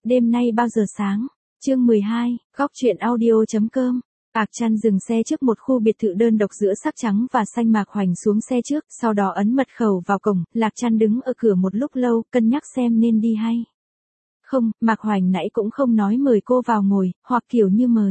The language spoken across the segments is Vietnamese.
đêm nay bao giờ sáng? Chương 12, góc truyện audio.com. Lạc Trăn dừng xe trước một khu biệt thự đơn độc giữa sắc trắng và xanh. Mạc Hoành xuống xe trước, sau đó ấn mật khẩu vào cổng. Lạc Trăn đứng ở cửa một lúc lâu, cân nhắc xem nên đi hay không. Mạc Hoành nãy cũng không nói mời cô vào ngồi, hoặc kiểu như mời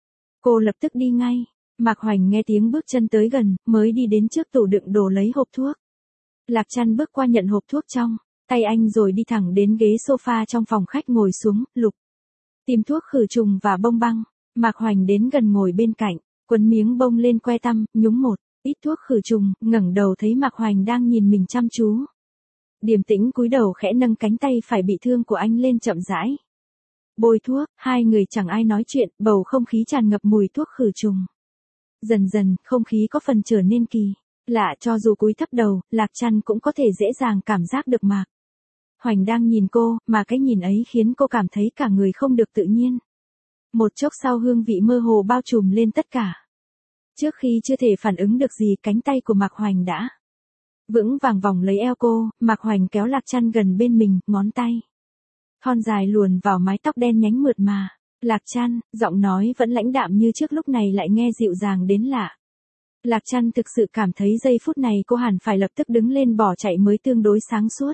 cô lập tức đi ngay. Mạc Hoành nghe tiếng bước chân tới gần, mới đi đến trước tủ đựng đồ lấy hộp thuốc. Lạc Trăn bước qua nhận hộp thuốc trong tay anh rồi đi thẳng đến ghế sofa trong phòng khách ngồi xuống, lục tìm thuốc khử trùng và bông băng. Mạc Hoành đến gần ngồi bên cạnh, quấn miếng bông lên que tăm, nhúng một ít thuốc khử trùng, ngẩng đầu thấy Mạc Hoành đang nhìn mình chăm chú. Điềm tĩnh cúi đầu khẽ nâng cánh tay phải bị thương của anh lên chậm rãi bôi thuốc. Hai người chẳng ai nói chuyện, bầu không khí tràn ngập mùi thuốc khử trùng. Dần dần, không khí có phần trở nên kỳ lạ, cho dù cúi thấp đầu, Lạc Trăn cũng có thể dễ dàng cảm giác được Mạc Hoành đang nhìn cô, mà cái nhìn ấy khiến cô cảm thấy cả người không được tự nhiên. Một chốc sau hương vị mơ hồ bao trùm lên tất cả. Trước khi chưa thể phản ứng được gì, cánh tay của Mạc Hoành đã vững vàng vòng lấy eo cô. Mạc Hoành kéo Lạc Trăn gần bên mình, ngón tay thon dài luồn vào mái tóc đen nhánh mượt mà. Lạc Trăn, giọng nói vẫn lãnh đạm như trước, lúc này lại nghe dịu dàng đến lạ. Lạc Trăn thực sự cảm thấy giây phút này cô hẳn phải lập tức đứng lên bỏ chạy mới tương đối sáng suốt.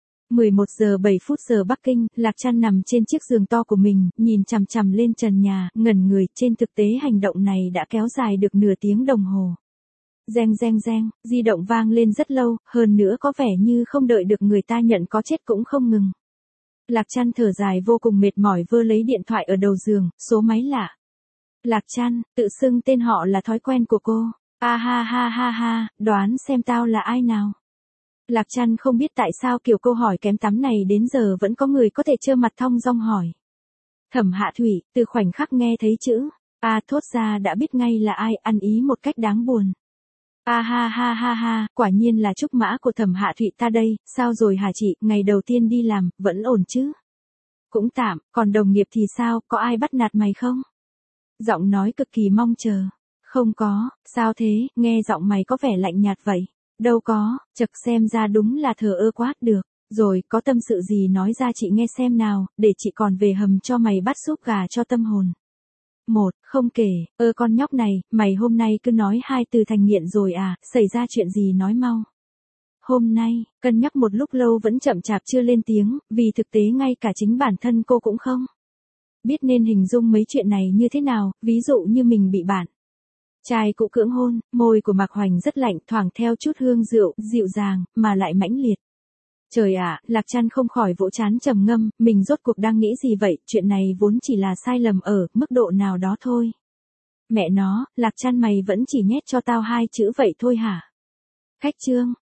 11 giờ 7 phút giờ Bắc Kinh, Lạc Trăn nằm trên chiếc giường to của mình, nhìn chằm chằm lên trần nhà, ngẩn người. Trên thực tế hành động này đã kéo dài được nửa tiếng đồng hồ. Reng reng reng, di động vang lên rất lâu, hơn nữa có vẻ như không đợi được người ta nhận có chết cũng không ngừng. Lạc Trăn thở dài vô cùng mệt mỏi, vơ lấy điện thoại ở đầu giường, số máy lạ. Lạc Trăn, tự xưng tên họ là thói quen của cô. Ha ha ha ha ha, đoán xem tao là ai nào. Lạc Trăn không biết tại sao kiểu câu hỏi kém tắm này đến giờ vẫn có người có thể trơ mặt thong dong hỏi. Thẩm Hạ Thủy. Từ khoảnh khắc nghe thấy chữ A thốt ra đã biết ngay là ai, ăn ý một cách đáng buồn. Ha ha ha ha ha, quả nhiên là trúc mã của Thẩm Hạ Thủy ta đây. Sao rồi hả chị, ngày đầu tiên đi làm, vẫn ổn chứ? Cũng tạm, còn đồng nghiệp thì sao, có ai bắt nạt mày không? Giọng nói cực kỳ mong chờ. Không có. Sao thế, nghe giọng mày có vẻ lạnh nhạt vậy? Đâu có, chật, xem ra đúng là thờ ơ quá. Được rồi, có tâm sự gì nói ra chị nghe xem nào, để chị còn về hầm cho mày bắt súp gà cho tâm hồn. Không kể. Con nhóc này, mày hôm nay cứ nói hai từ thành nghiện rồi à, xảy ra chuyện gì nói mau. Hôm nay, cân nhắc một lúc lâu vẫn chậm chạp chưa lên tiếng, vì thực tế ngay cả chính bản thân cô cũng không biết nên hình dung mấy chuyện này như thế nào. Ví dụ như mình bị bạn trai cũ cưỡng hôn, môi của Mạc Hoành rất lạnh, thoảng theo chút hương rượu, dịu dàng, mà lại mãnh liệt. Trời ạ, Lạc Trăn không khỏi vỗ trán trầm ngâm, mình rốt cuộc đang nghĩ gì vậy, chuyện này vốn chỉ là sai lầm ở mức độ nào đó thôi. Mẹ nó, Lạc Trăn mày vẫn chỉ nhét cho tao hai chữ vậy thôi hả? Khách trương,